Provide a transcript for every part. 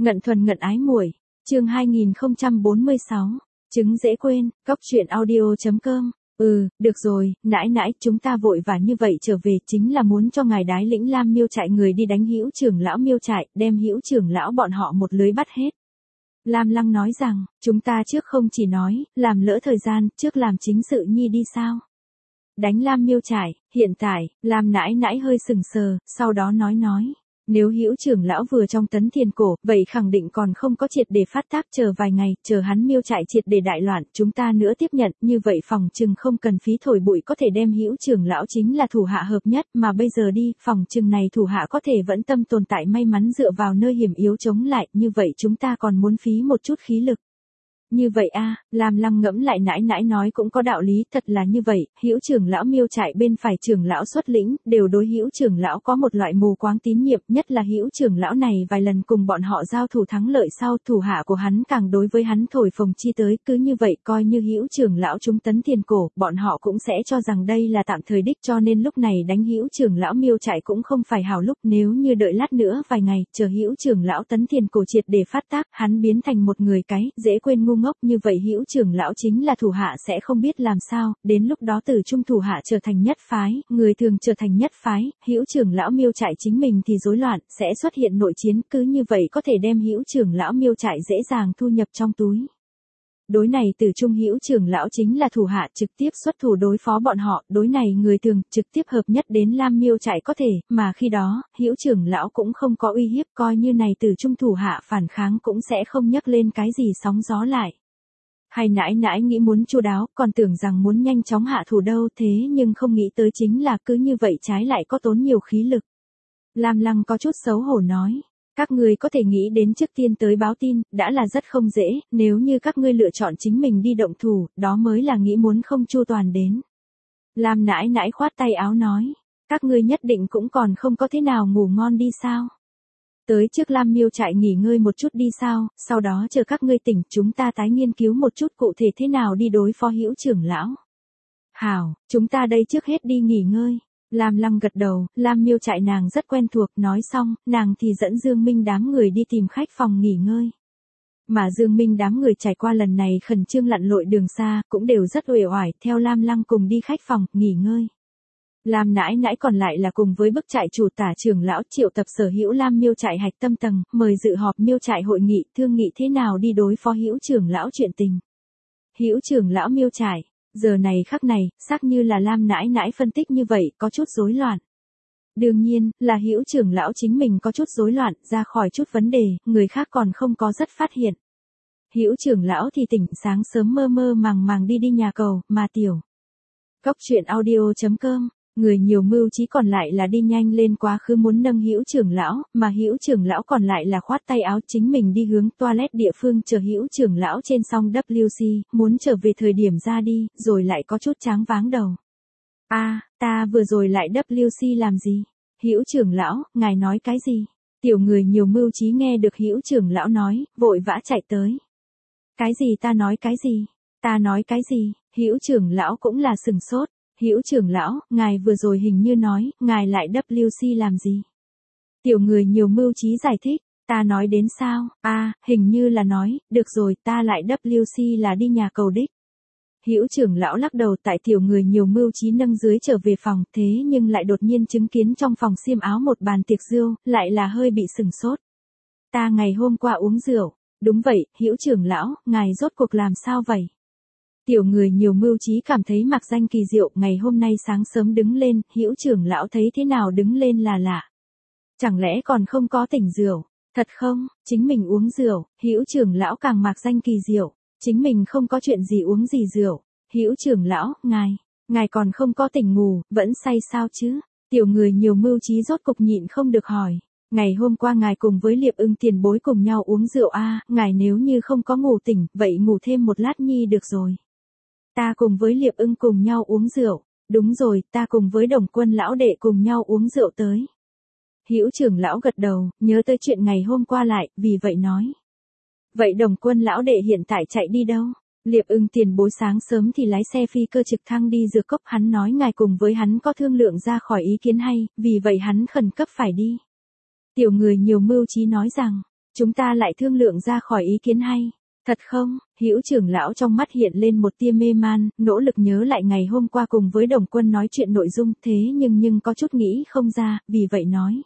Ngận thuần ngận ái muội, chương 2046, trứng dễ quên, cóc truyện audio.com. Được rồi, nãi nãi, chúng ta vội vã như vậy trở về chính là muốn cho ngài đái lĩnh Lam Miêu trại người đi đánh Hữu trưởng lão Miêu trại, đem Hữu trưởng lão bọn họ một lưới bắt hết. Lam Lăng nói rằng, chúng ta trước không chỉ nói, làm lỡ thời gian, trước làm chính sự nhi đi sao? Đánh Lam Miêu trại, hiện tại, Lam nãi nãi hơi sừng sờ, sau đó nói. Nếu Hữu trưởng lão vừa trong tấn thiên cổ, vậy khẳng định còn không có triệt để phát tác, chờ vài ngày, chờ hắn Miêu trại triệt để đại loạn, chúng ta nữa tiếp nhận, như vậy phòng chừng không cần phí thổi bụi có thể đem Hữu trưởng lão chính là thủ hạ hợp nhất, mà bây giờ đi, phòng chừng này thủ hạ có thể vẫn tâm tồn tại may mắn dựa vào nơi hiểm yếu chống lại, như vậy chúng ta còn muốn phí một chút khí lực. Như vậy a, Lam Lăng ngẫm lại nãi nãi nói cũng có đạo lý, thật là như vậy, Hữu trưởng lão Miêu trại bên phải trưởng lão xuất lĩnh, đều đối Hữu trưởng lão có một loại mù quáng tín nhiệm, nhất là Hữu trưởng lão này vài lần cùng bọn họ giao thủ thắng lợi sau, thủ hạ của hắn càng đối với hắn thổi phồng chi tới, cứ như vậy coi như Hữu trưởng lão chúng tấn thiên cổ, bọn họ cũng sẽ cho rằng đây là tạm thời đích, cho nên lúc này đánh Hữu trưởng lão Miêu trại cũng không phải hảo lúc, nếu như đợi lát nữa vài ngày, chờ Hữu trưởng lão tấn thiên cổ triệt để phát tác, hắn biến thành một người cái dễ quên ngu ngốc, như vậy Hữu trưởng lão chính là thủ hạ sẽ không biết làm sao, đến lúc đó từ trung thủ hạ trở thành nhất phái, người thường trở thành nhất phái, Hữu trưởng lão Miêu trại chính mình thì rối loạn, sẽ xuất hiện nội chiến, cứ như vậy có thể đem Hữu trưởng lão Miêu trại dễ dàng thu nhập trong túi. Đối này từ trung Hữu trưởng lão chính là thủ hạ trực tiếp xuất thủ đối phó bọn họ, đối này người thường trực tiếp hợp nhất đến Lam Miêu trại có thể, mà khi đó, Hữu trưởng lão cũng không có uy hiếp, coi như này từ trung thủ hạ phản kháng cũng sẽ không nhấc lên cái gì sóng gió lại. Hay nãi nãi nghĩ muốn chu đáo, còn tưởng rằng muốn nhanh chóng hạ thủ đâu, thế nhưng không nghĩ tới chính là cứ như vậy trái lại có tốn nhiều khí lực. Lam Lăng có chút xấu hổ nói, các ngươi có thể nghĩ đến trước tiên tới báo tin, đã là rất không dễ, nếu như các ngươi lựa chọn chính mình đi động thủ, đó mới là nghĩ muốn không chu toàn đến. Lam nãi nãi khoát tay áo nói, các ngươi nhất định cũng còn không có thế nào ngủ ngon đi sao? Tới trước Lam Miêu trại nghỉ ngơi một chút đi sao, sau đó chờ các ngươi tỉnh, chúng ta tái nghiên cứu một chút cụ thể thế nào đi đối phó Hữu trưởng lão. Hảo, chúng ta đây trước hết đi nghỉ ngơi. Lam Lăng gật đầu, Lam Miêu trại nàng rất quen thuộc, nói xong, nàng thì dẫn Dương Minh đám người đi tìm khách phòng nghỉ ngơi. Mà Dương Minh đám người trải qua lần này khẩn trương lặn lội đường xa, cũng đều rất uể oải, theo Lam Lăng cùng đi khách phòng, nghỉ ngơi. Lam nãi nãi còn lại là cùng với bức trại chủ tả trưởng lão triệu tập sở hữu Lam Miêu trại hạch tâm tầng, mời dự họp Miêu trại hội nghị, thương nghị thế nào đi đối phó Hữu trưởng lão chuyện tình. Hữu trưởng lão Miêu trại, giờ này khắc này, xác như là Lam nãi nãi phân tích như vậy, có chút rối loạn. Đương nhiên, là Hữu trưởng lão chính mình có chút rối loạn, ra khỏi chút vấn đề, người khác còn không có rất phát hiện. Hữu trưởng lão thì tỉnh sáng sớm mơ mơ màng đi nhà cầu, mà tiểu. Cóc truyện audio.com. Người nhiều mưu trí còn lại là đi nhanh lên quá khứ muốn nâng Hữu trưởng lão, mà Hữu trưởng lão còn lại là khoát tay áo chính mình đi hướng toilet địa phương chờ Hữu trưởng lão trên song WC, muốn trở về thời điểm ra đi, rồi lại có chút tráng váng đầu. Ta vừa rồi lại WC làm gì? Hữu trưởng lão, ngài nói cái gì? Tiểu người nhiều mưu trí nghe được Hữu trưởng lão nói, vội vã chạy tới. Cái gì ta nói cái gì? Ta nói cái gì? Hữu trưởng lão cũng là sừng sốt. Hữu trưởng lão, ngài vừa rồi hình như nói, ngài lại WC làm gì? Tiểu người nhiều mưu trí giải thích, ta nói đến sao? Hình như là nói, được rồi, ta lại WC là đi nhà cầu đích. Hữu trưởng lão lắc đầu tại tiểu người nhiều mưu trí nâng dưới trở về phòng, thế nhưng lại đột nhiên chứng kiến trong phòng xiêm áo một bàn tiệc rượu, lại là hơi bị sừng sốt. Ta ngày hôm qua uống rượu, đúng vậy, Hữu trưởng lão, ngài rốt cuộc làm sao vậy? Tiểu người nhiều mưu trí cảm thấy mặc danh kỳ diệu, ngày hôm nay sáng sớm đứng lên, Hữu trưởng lão thấy thế nào đứng lên là lạ. Chẳng lẽ còn không có tỉnh rượu? Thật không, chính mình uống rượu, Hữu trưởng lão càng mặc danh kỳ diệu, chính mình không có chuyện gì uống gì rượu. Hữu trưởng lão, ngài còn không có tỉnh ngủ, vẫn say sao chứ? Tiểu người nhiều mưu trí rốt cục nhịn không được hỏi. Ngày hôm qua ngài cùng với Liệp Ưng tiền bối cùng nhau uống rượu ngài nếu như không có ngủ tỉnh, vậy ngủ thêm một lát nhi được rồi. Ta cùng với Liệp Ưng cùng nhau uống rượu, đúng rồi, ta cùng với Đồng Quân lão đệ cùng nhau uống rượu tới. Hữu trưởng lão gật đầu, nhớ tới chuyện ngày hôm qua lại, vì vậy nói. Vậy Đồng Quân lão đệ hiện tại chạy đi đâu? Liệp Ưng tiền bối sáng sớm thì lái xe phi cơ trực thăng đi Dược Cốc, hắn nói ngài cùng với hắn có thương lượng ra khỏi ý kiến hay, vì vậy hắn khẩn cấp phải đi. Tiểu người nhiều mưu trí nói rằng, Chúng ta lại thương lượng ra khỏi ý kiến hay. Thật không? Hữu trưởng lão trong mắt hiện lên một tia mê man, nỗ lực nhớ lại ngày hôm qua cùng với Đồng Quân nói chuyện nội dung, thế nhưng có chút nghĩ không ra, vì vậy nói.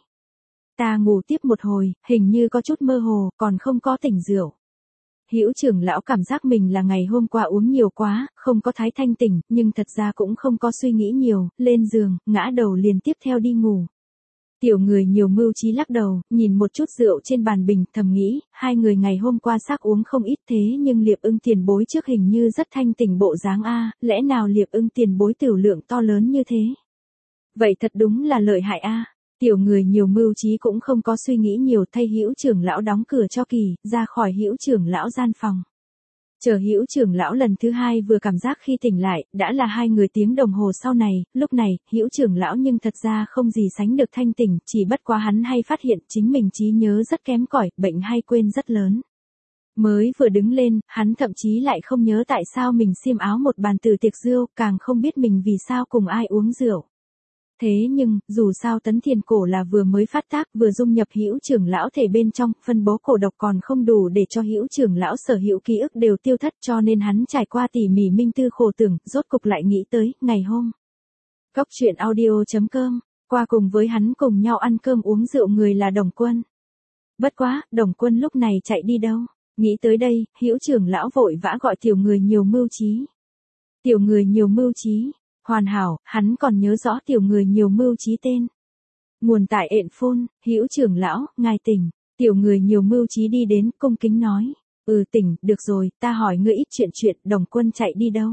Ta ngủ tiếp một hồi, hình như có chút mơ hồ, còn không có tỉnh rượu. Hữu trưởng lão cảm giác mình là ngày hôm qua uống nhiều quá, không có thái thanh tỉnh, nhưng thật ra cũng không có suy nghĩ nhiều, lên giường, ngã đầu liền tiếp theo đi ngủ. Tiểu người nhiều mưu trí lắc đầu, nhìn một chút rượu trên bàn bình, thầm nghĩ, hai người ngày hôm qua xác uống không ít thế nhưng Liệp Ưng tiền bối trước hình như rất thanh tỉnh bộ dáng a, lẽ nào Liệp Ưng tiền bối tiểu lượng to lớn như thế? Vậy thật đúng là lợi hại a. Tiểu người nhiều mưu trí cũng không có suy nghĩ nhiều, thay Hữu trưởng lão đóng cửa cho kỳ, ra khỏi Hữu trưởng lão gian phòng. Chờ Hữu trưởng lão lần thứ hai vừa cảm giác khi tỉnh lại, đã là 2 người tiếng đồng hồ sau này, lúc này, Hữu trưởng lão nhưng thật ra không gì sánh được thanh tỉnh, chỉ bất quá hắn hay phát hiện chính mình trí nhớ rất kém cỏi, bệnh hay quên rất lớn. Mới vừa đứng lên, hắn thậm chí lại không nhớ tại sao mình xiêm áo một bàn từ tiệc rượu, càng không biết mình vì sao cùng ai uống rượu. Thế nhưng, dù sao tấn thiền cổ là vừa mới phát tác, vừa dung nhập Hữu trưởng lão thể bên trong, phân bố cổ độc còn không đủ để cho Hữu trưởng lão sở hữu ký ức đều tiêu thất, cho nên hắn trải qua tỉ mỉ minh tư khổ tưởng, rốt cục lại nghĩ tới, ngày hôm. Cốc truyện audio.com, qua cùng với hắn cùng nhau ăn cơm uống rượu người là Đồng Quân. Bất quá, Đồng Quân lúc này chạy đi đâu? Nghĩ tới đây, Hữu trưởng lão vội vã gọi tiểu người nhiều mưu trí. Tiểu người nhiều mưu trí. Hoàn hảo, hắn còn nhớ rõ tiểu người nhiều mưu trí tên. Nguồn tại ện phôn, Hữu trưởng lão, ngài tỉnh. Tiểu người nhiều mưu trí đi đến, cung kính nói. Tỉnh, được rồi, ta hỏi ngươi ít chuyện, Đồng Quân chạy đi đâu?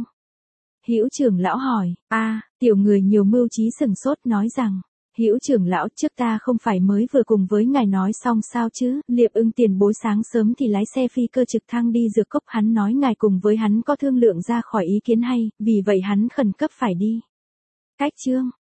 Hữu trưởng lão hỏi, tiểu người nhiều mưu trí sừng sốt nói rằng. Hữu trưởng lão, trước ta không phải mới vừa cùng với ngài nói xong sao chứ? Liệp Ưng tiền bối sáng sớm thì lái xe phi cơ trực thăng đi Dược Cốc, hắn nói ngài cùng với hắn có thương lượng ra khỏi ý kiến hay, vì vậy hắn khẩn cấp phải đi. Cách chương